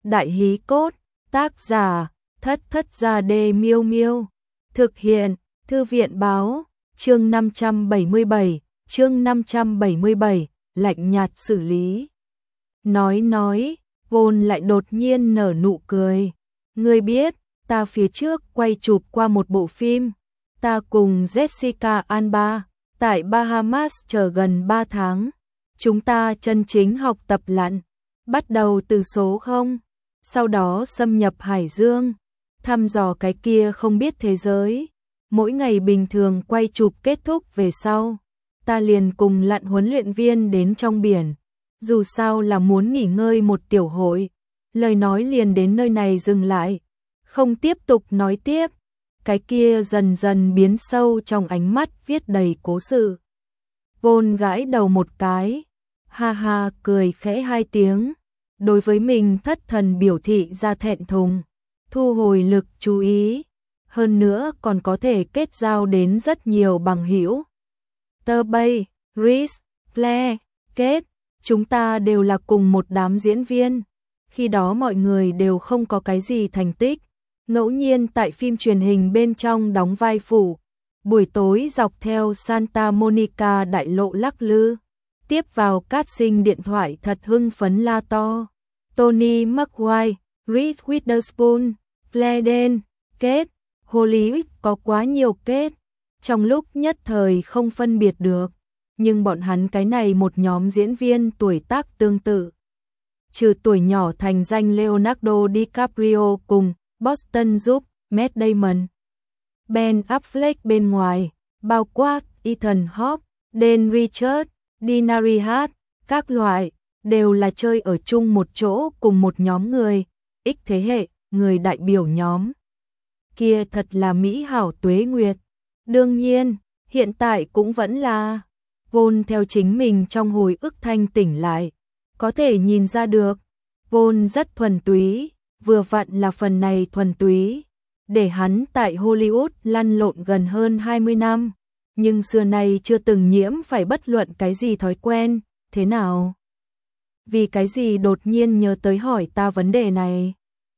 Đại hí cốt, tác giả, Thất Thất Gia Đê Miêu Miêu. Thực hiện, Thư viện báo, chương 577, lạnh nhạt xử lý. Nói, Vôn lại đột nhiên nở nụ cười. Ngươi biết, ta phía trước quay chụp qua một bộ phim. Ta cùng Jessica Alba, tại Bahamas chờ gần 3 tháng. Chúng ta chân chính học tập lặn, bắt đầu từ số 0, sau đó xâm nhập hải dương, thăm dò cái kia không biết thế giới. Mỗi ngày bình thường quay chụp kết thúc về sau, ta liền cùng lặn huấn luyện viên đến trong biển. Dù sao là muốn nghỉ ngơi một tiểu hội, lời nói liền đến nơi này dừng lại, không tiếp tục nói tiếp. Cái kia dần dần biến sâu trong ánh mắt viết đầy cố sự. Vôn gãi đầu một cái, ha ha cười khẽ 2 tiếng, đối với mình thất thần biểu thị ra thẹn thùng, thu hồi lực chú ý, hơn nữa còn có thể kết giao đến rất nhiều bằng hữu. Tơ Bay, Rhys, Claire, Kate, chúng ta đều là cùng một đám diễn viên, khi đó mọi người đều không có cái gì thành tích, ngẫu nhiên tại phim truyền hình bên trong đóng vai phụ, buổi tối dọc theo Santa Monica đại lộ lắc lư, tiếp vào casting điện thoại thật hưng phấn la to. Tony McGuire, Reese Witherspoon, Claire Danes, Kate, Hollywood có quá nhiều Kate, trong lúc nhất thời không phân biệt được, nhưng bọn hắn cái này một nhóm diễn viên tuổi tác tương tự. Trừ tuổi nhỏ thành danh Leonardo DiCaprio cùng Boston giúp Matt Damon, Ben Affleck bên ngoài, bao quát Ethan Hawke, Dan Richards, Dina Rihat, các loại, đều là chơi ở chung một chỗ cùng một nhóm người, X thế hệ, người đại biểu nhóm. Kia thật là mỹ hảo tuế nguyệt. Đương nhiên, hiện tại cũng vẫn là. Vôn theo chính mình trong hồi ức thanh tỉnh lại, có thể nhìn ra được, Vôn rất thuần túy, vừa vặn là phần này thuần túy, để hắn tại Hollywood lăn lộn gần hơn 20 năm, nhưng xưa nay chưa từng nhiễm phải bất luận cái gì thói quen, thế nào? Vì cái gì đột nhiên nhớ tới hỏi ta vấn đề này?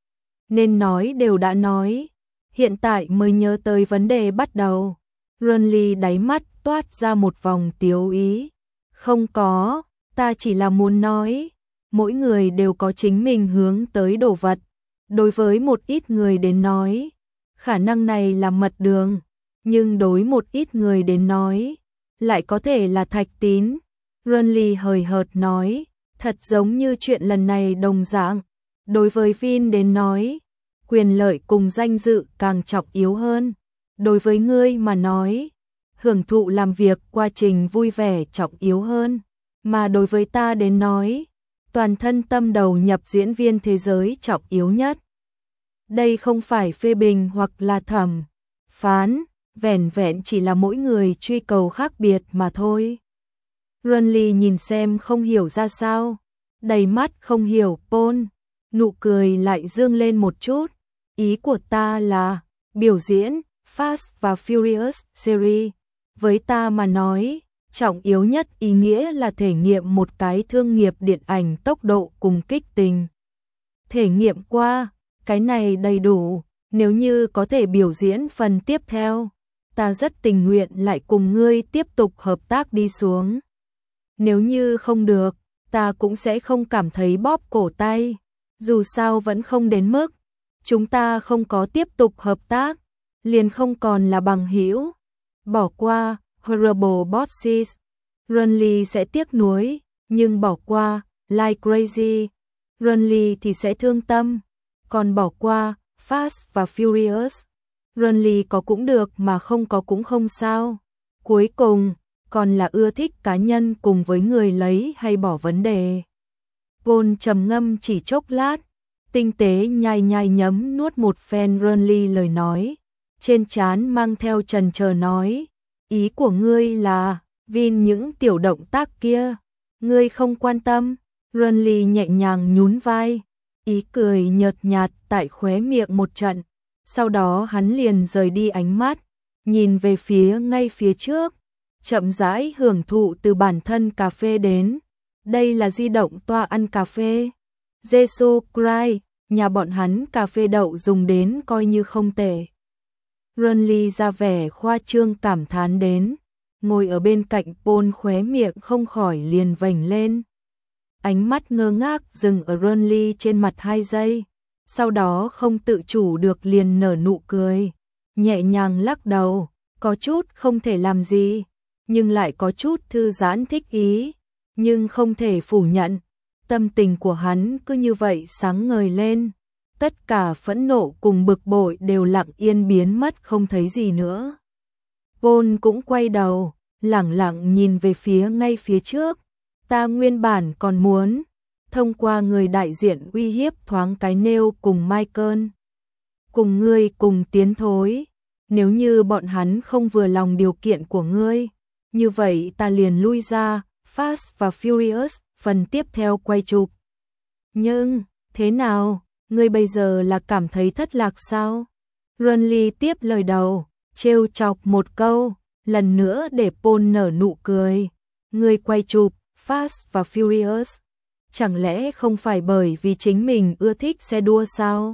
Nên nói đều đã nói, hiện tại mới nhớ tới vấn đề bắt đầu. Runly đáy mắt toát ra một vòng tiếu ý. Không có, ta chỉ là muốn nói, mỗi người đều có chính mình hướng tới đồ vật. Đối với một ít người đến nói, khả năng này là mật đường, nhưng đối một ít người đến nói, lại có thể là thạch tín. Runly hời hợt nói, thật giống như chuyện lần này đồng dạng. Đối với Vin đến nói, quyền lợi cùng danh dự càng trọng yếu hơn. Đối với ngươi mà nói, hưởng thụ làm việc quá trình vui vẻ trọng yếu hơn. Mà đối với ta đến nói, toàn thân tâm đầu nhập diễn viên thế giới trọng yếu nhất. Đây không phải phê bình hoặc là thẩm phán, vẻn vẹn chỉ là mỗi người truy cầu khác biệt mà thôi. Runly nhìn xem không hiểu ra sao, đầy mắt không hiểu. Paul, nụ cười lại dương lên một chút. Ý của ta là, biểu diễn Fast và Furious series, với ta mà nói, trọng yếu nhất ý nghĩa là thể nghiệm một cái thương nghiệp điện ảnh tốc độ cùng kích tình. Thể nghiệm qua, cái này đầy đủ, nếu như có thể biểu diễn phần tiếp theo, ta rất tình nguyện lại cùng ngươi tiếp tục hợp tác đi xuống. Nếu như không được, ta cũng sẽ không cảm thấy bóp cổ tay, dù sao vẫn không đến mức chúng ta không có tiếp tục hợp tác, liền không còn là bằng hữu. Bỏ qua Horrible Bosses, Runly sẽ tiếc nuối, nhưng bỏ qua Like Crazy, Runly thì sẽ thương tâm. Còn bỏ qua Fast và Furious, Runly có cũng được mà không có cũng không sao. Cuối cùng, còn là ưa thích cá nhân cùng với người lấy hay bỏ vấn đề. Vôn trầm ngâm chỉ chốc lát, tinh tế nhai nhấm nuốt một phen Runly lời nói, trên trán mang theo chần chờ nói, ý của ngươi là, Vin những tiểu động tác kia, ngươi không quan tâm. Runly nhẹ nhàng nhún vai, ý cười nhợt nhạt tại khóe miệng một trận, sau đó hắn liền rời đi ánh mắt, nhìn về phía ngay phía trước, chậm rãi hưởng thụ từ bản thân cà phê đến. Đây là di động toa ăn cà phê. Jesus Christ, nhà bọn hắn cà phê đậu dùng đến coi như không tệ. Renly ra vẻ khoa trương cảm thán đến, ngồi ở bên cạnh Paul khóe miệng không khỏi liền vểnh lên. Ánh mắt ngơ ngác dừng ở Renly trên mặt 2 giây, sau đó không tự chủ được liền nở nụ cười, nhẹ nhàng lắc đầu, có chút không thể làm gì, nhưng lại có chút thư giãn thích ý, nhưng không thể phủ nhận, tâm tình của hắn cứ như vậy sáng ngời lên, tất cả phẫn nộ cùng bực bội đều lặng yên biến mất không thấy gì nữa. Paul cũng quay đầu, lẳng lặng nhìn về phía ngay phía trước, ta nguyên bản còn muốn thông qua người đại diện uy hiếp thoáng cái Neil cùng Michael. Cùng ngươi cùng tiến thối, nếu như bọn hắn không vừa lòng điều kiện của ngươi, như vậy ta liền lui ra, Fast và Furious, phần tiếp theo quay chụp. Nhưng, thế nào, ngươi bây giờ là cảm thấy thất lạc sao? Renly tiếp lời đầu, trêu chọc một câu, lần nữa để Paul nở nụ cười. Ngươi quay chụp Fast và Furious, chẳng lẽ không phải bởi vì chính mình ưa thích xe đua sao?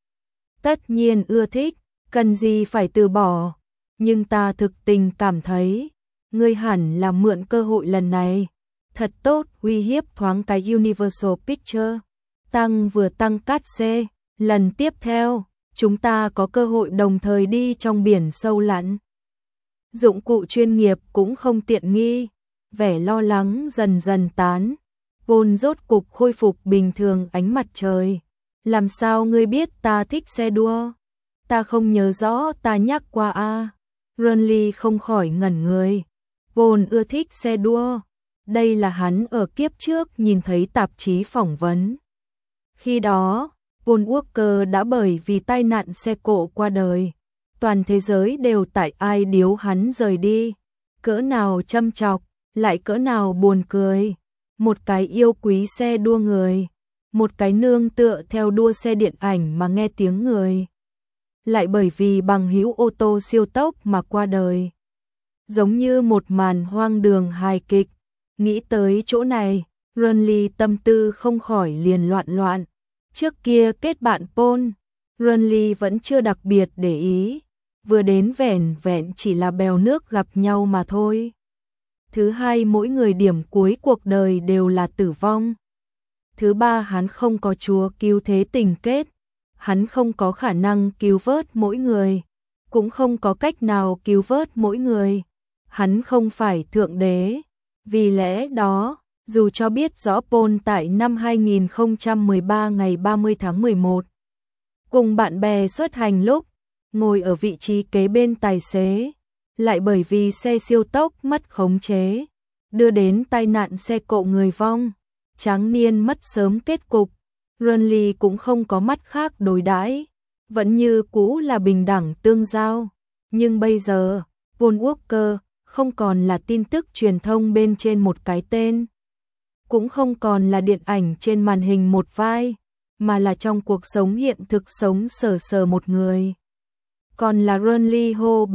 Tất nhiên ưa thích, cần gì phải từ bỏ, nhưng ta thực tình cảm thấy, ngươi hẳn là mượn cơ hội lần này, thật tốt uy hiếp thoáng cái Universal Pictures, vừa tăng cát xe, lần tiếp theo, chúng ta có cơ hội đồng thời đi trong biển sâu lặn. Dụng cụ chuyên nghiệp cũng không tiện nghi, vẻ lo lắng dần dần tán, Paul rốt cục khôi phục bình thường ánh mặt trời. Làm sao ngươi biết ta thích xe đua? Ta không nhớ rõ ta nhắc qua a. Renly không khỏi ngẩn người. Paul ưa thích xe đua. Đây là hắn ở kiếp trước nhìn thấy tạp chí phỏng vấn. Khi đó, Paul Walker đã bởi vì tai nạn xe cộ qua đời. Toàn thế giới đều tại ai điếu hắn rời đi. Cỡ nào châm chọc, lại cỡ nào buồn cười. Một cái yêu quý xe đua người, một cái nương tựa theo đua xe điện ảnh mà nghe tiếng người. Lại bởi vì bằng hữu ô tô siêu tốc mà qua đời. Giống như một màn hoang đường hài kịch. Nghĩ tới chỗ này, Renly tâm tư không khỏi liền loạn loạn. Trước kia kết bạn Paul, Renly vẫn chưa đặc biệt để ý. Vừa đến vẻn vẹn chỉ là bèo nước gặp nhau mà thôi. Thứ hai, mỗi người điểm cuối cuộc đời đều là tử vong. Thứ ba, hắn không có Chúa cứu thế tình kết. Hắn không có khả năng cứu vớt mỗi người, cũng không có cách nào cứu vớt mỗi người. Hắn không phải thượng đế. Vì lẽ đó, dù cho biết rõ Paul tại năm 2013 ngày 30 tháng 11, cùng bạn bè xuất hành lúc, ngồi ở vị trí kế bên tài xế, lại bởi vì xe siêu tốc mất khống chế, đưa đến tai nạn xe cộ người vong, tráng niên mất sớm kết cục, Renly cũng không có mắt khác đối đãi, vẫn như cũ là bình đẳng tương giao. Nhưng bây giờ, Paul Walker không còn là tin tức truyền thông bên trên một cái tên, cũng không còn là điện ảnh trên màn hình một vai, mà là trong cuộc sống hiện thực sống sờ sờ một người. Còn là Renly hô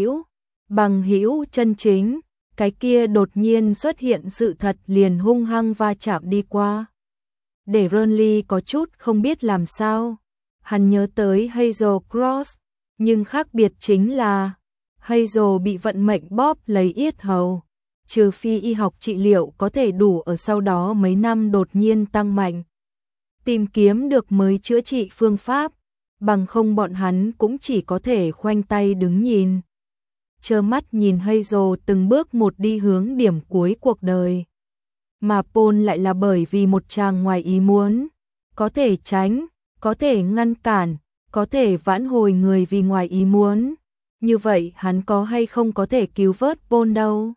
bằng hữu chân chính, cái kia đột nhiên xuất hiện sự thật liền hung hăng va chạm đi qua. Để Renly có chút không biết làm sao, hắn nhớ tới Hazel Cross, nhưng khác biệt chính là Hazel bị vận mệnh bóp lấy yết hầu, trừ phi y học trị liệu có thể đủ ở sau đó mấy năm đột nhiên tăng mạnh, tìm kiếm được mới chữa trị phương pháp, bằng không bọn hắn cũng chỉ có thể khoanh tay đứng nhìn. Trơ mắt nhìn Hazel từng bước một đi hướng điểm cuối cuộc đời. Mà Paul lại là bởi vì một chàng ngoài ý muốn, có thể tránh, có thể ngăn cản, có thể vãn hồi người vì ngoài ý muốn. Như vậy hắn có hay không có thể cứu vớt Paul đâu?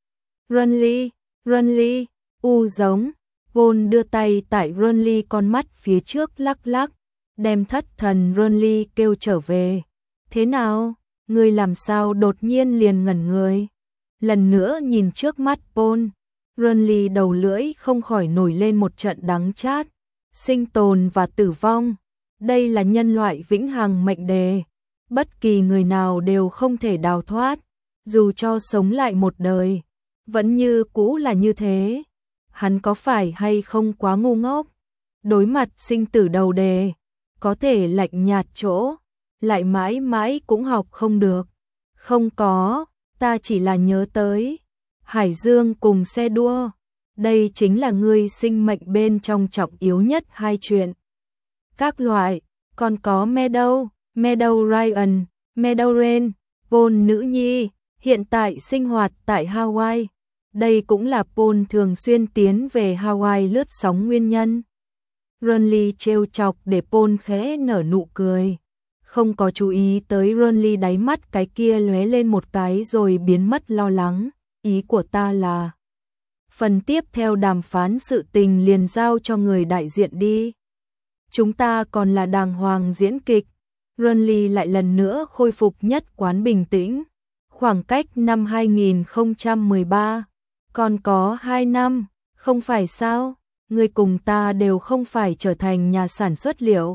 Renly, giống. Paul đưa tay tại Renly con mắt phía trước lắc lắc, đem thất thần Renly kêu trở về. Thế nào? Ngươi làm sao đột nhiên liền ngẩn người? Lần nữa nhìn trước mắt Paul, Renly đầu lưỡi không khỏi nổi lên một trận đắng chát. Sinh tồn và tử vong, đây là nhân loại vĩnh hằng mệnh đề. Bất kỳ người nào đều không thể đào thoát, dù cho sống lại một đời, vẫn như cũ là như thế. Hắn có phải hay không quá ngu ngốc? Đối mặt sinh tử đầu đề, có thể lạnh nhạt chỗ, lại mãi mãi cũng học không được. Không có, ta chỉ là nhớ tới hải dương cùng xe đua. Đây chính là ngươi sinh mệnh bên trong trọng yếu nhất hai chuyện. Các loại, còn có Meadow, Meadow Ryan, Meadow Rain, Paul nữ nhi, hiện tại sinh hoạt tại Hawaii. Đây cũng là Paul thường xuyên tiến về Hawaii lướt sóng nguyên nhân. Ronly trêu chọc để Paul khẽ nở nụ cười. Không có chú ý tới Ronly đáy mắt cái kia lóe lên một cái rồi biến mất lo lắng. Ý của ta là phần tiếp theo đàm phán sự tình liền giao cho người đại diện đi. Chúng ta còn là đàng hoàng diễn kịch. Ronly lại lần nữa khôi phục nhất quán bình tĩnh. Khoảng cách năm 2013, còn có 2 năm, không phải sao? Người cùng ta đều không phải trở thành nhà sản xuất liệu.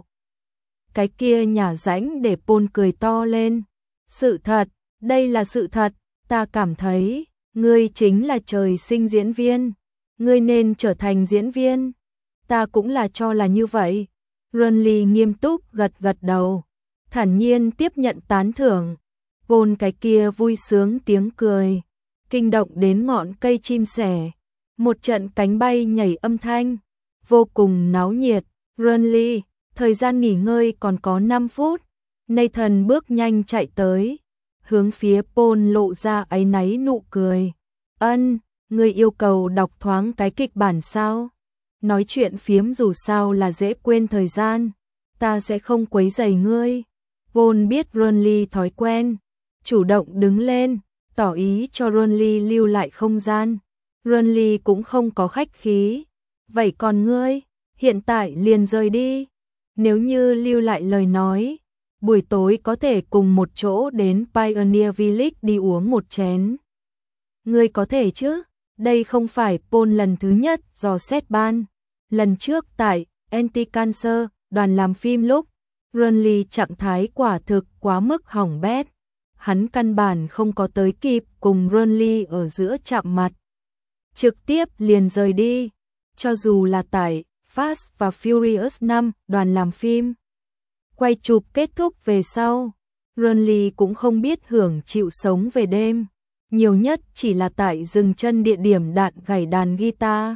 Cái kia nhả rãnh để Paul cười to lên. Sự thật, đây là sự thật, ta cảm thấy, ngươi chính là trời sinh diễn viên. Ngươi nên trở thành diễn viên. Ta cũng là cho là như vậy. Ronly nghiêm túc gật gật đầu, thản nhiên tiếp nhận tán thưởng. Paul cái kia vui sướng tiếng cười, kinh động đến ngọn cây chim sẻ. Một trận cánh bay nhảy âm thanh, vô cùng náo nhiệt. Ronly, thời gian nghỉ ngơi còn có 5 phút. Nathan bước nhanh chạy tới, hướng phía Paul lộ ra áy náy nụ cười. Ân, ngươi yêu cầu đọc thoáng cái kịch bản sao? Nói chuyện phiếm dù sao là dễ quên thời gian, ta sẽ không quấy rầy ngươi. Paul biết Ronly thói quen, chủ động đứng lên, tỏ ý cho Ronly lưu lại không gian. Ronly cũng không có khách khí. Vậy còn ngươi, hiện tại liền rời đi. Nếu như lưu lại lời nói, buổi tối có thể cùng một chỗ đến Pioneer Village đi uống một chén. Ngươi có thể chứ? Đây không phải Paul lần thứ nhất dò xét ban. Lần trước tại Anti-Cancer, đoàn làm phim lúc, Ronly trạng thái quả thực quá mức hỏng bét. Hắn căn bản không có tới kịp cùng Ronly ở giữa chạm mặt. Trực tiếp liền rời đi. Cho dù là tại Fast và Furious 5, đoàn làm phim quay chụp kết thúc về sau, Ronly cũng không biết hưởng chịu sống về đêm. Nhiều nhất chỉ là tại dừng chân địa điểm đạn gảy đàn guitar,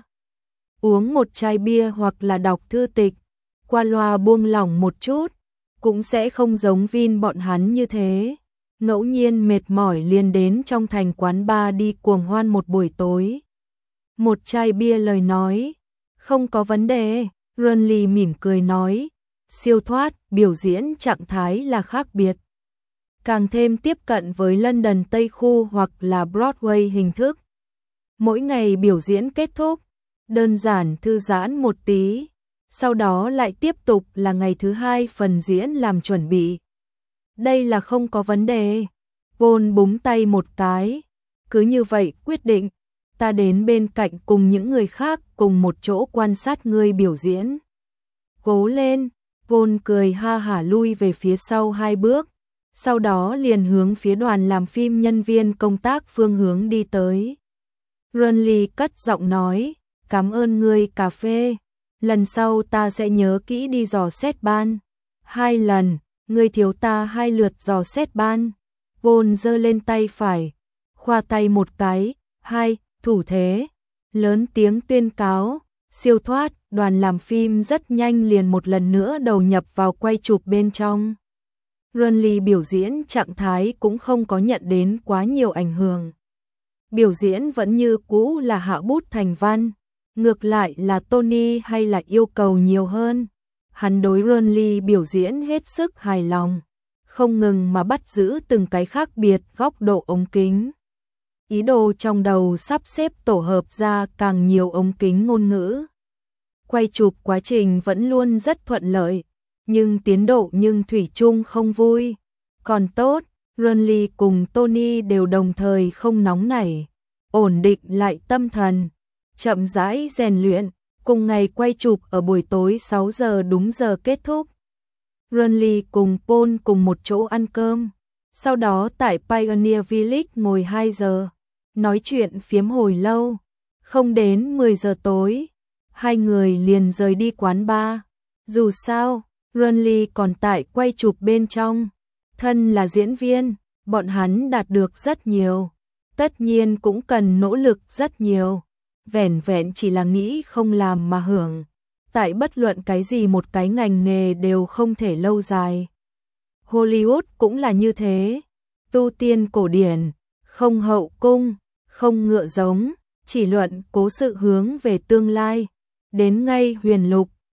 uống một chai bia hoặc là đọc thư tịch, qua loa buông lỏng một chút, cũng sẽ không giống Vin bọn hắn như thế. Ngẫu nhiên mệt mỏi liền đến trong thành quán bar đi cuồng hoan một buổi tối. Một chai bia lời nói, không có vấn đề. Ronly mỉm cười nói, siêu thoát, biểu diễn trạng thái là khác biệt. Càng thêm tiếp cận với London Tây Khu hoặc là Broadway hình thức. Mỗi ngày biểu diễn kết thúc, đơn giản thư giãn một tí, sau đó lại tiếp tục là ngày thứ hai phần diễn làm chuẩn bị. Đây là không có vấn đề. Paul búng tay một cái, cứ như vậy quyết định, ta đến bên cạnh cùng những người khác cùng một chỗ quan sát ngươi biểu diễn. Cố lên. Paul cười ha hả lui về phía sau 2 bước, sau đó liền hướng phía đoàn làm phim nhân viên công tác phương hướng đi tới. Ronly cất giọng nói, cảm ơn ngươi cà phê, lần sau ta sẽ nhớ kỹ đi dò xét ban. 2 lần, ngươi thiếu ta 2 lượt dò xét ban. Paul giơ lên tay phải, khoa tay một cái, 2, thủ thế, lớn tiếng tuyên cáo. Siêu thoát, đoàn làm phim rất nhanh liền một lần nữa đầu nhập vào quay chụp bên trong. Ronly biểu diễn trạng thái cũng không có nhận đến quá nhiều ảnh hưởng. Biểu diễn vẫn như cũ là hạ bút thành văn, ngược lại là Tony hay là yêu cầu nhiều hơn. Hắn đối Ronly biểu diễn hết sức hài lòng, không ngừng mà bắt giữ từng cái khác biệt góc độ ống kính. Ý đồ trong đầu sắp xếp tổ hợp ra càng nhiều ống kính ngôn ngữ. Quay chụp quá trình vẫn luôn rất thuận lợi, nhưng tiến độ thủy chung không vui. Còn tốt, Ronly cùng Tony đều đồng thời không nóng nảy, ổn định lại tâm thần, chậm rãi rèn luyện, cùng ngày quay chụp ở buổi tối 6 giờ đúng giờ kết thúc. Ronly cùng Paul cùng một chỗ ăn cơm, sau đó tại Pioneer Village ngồi 2 giờ, nói chuyện phiếm hồi lâu, không đến 10 giờ tối, hai người liền rời đi quán bar. Dù sao, Renly còn tại quay chụp bên trong. Thân là diễn viên, bọn hắn đạt được rất nhiều. Tất nhiên cũng cần nỗ lực rất nhiều. Vẻn vẹn chỉ là nghĩ không làm mà hưởng. Tại bất luận cái gì một cái ngành nghề đều không thể lâu dài. Hollywood cũng là như thế. Tu tiên cổ điển, không hậu cung, không ngựa giống, chỉ luận cố sự hướng về tương lai. Đến ngay huyền lục,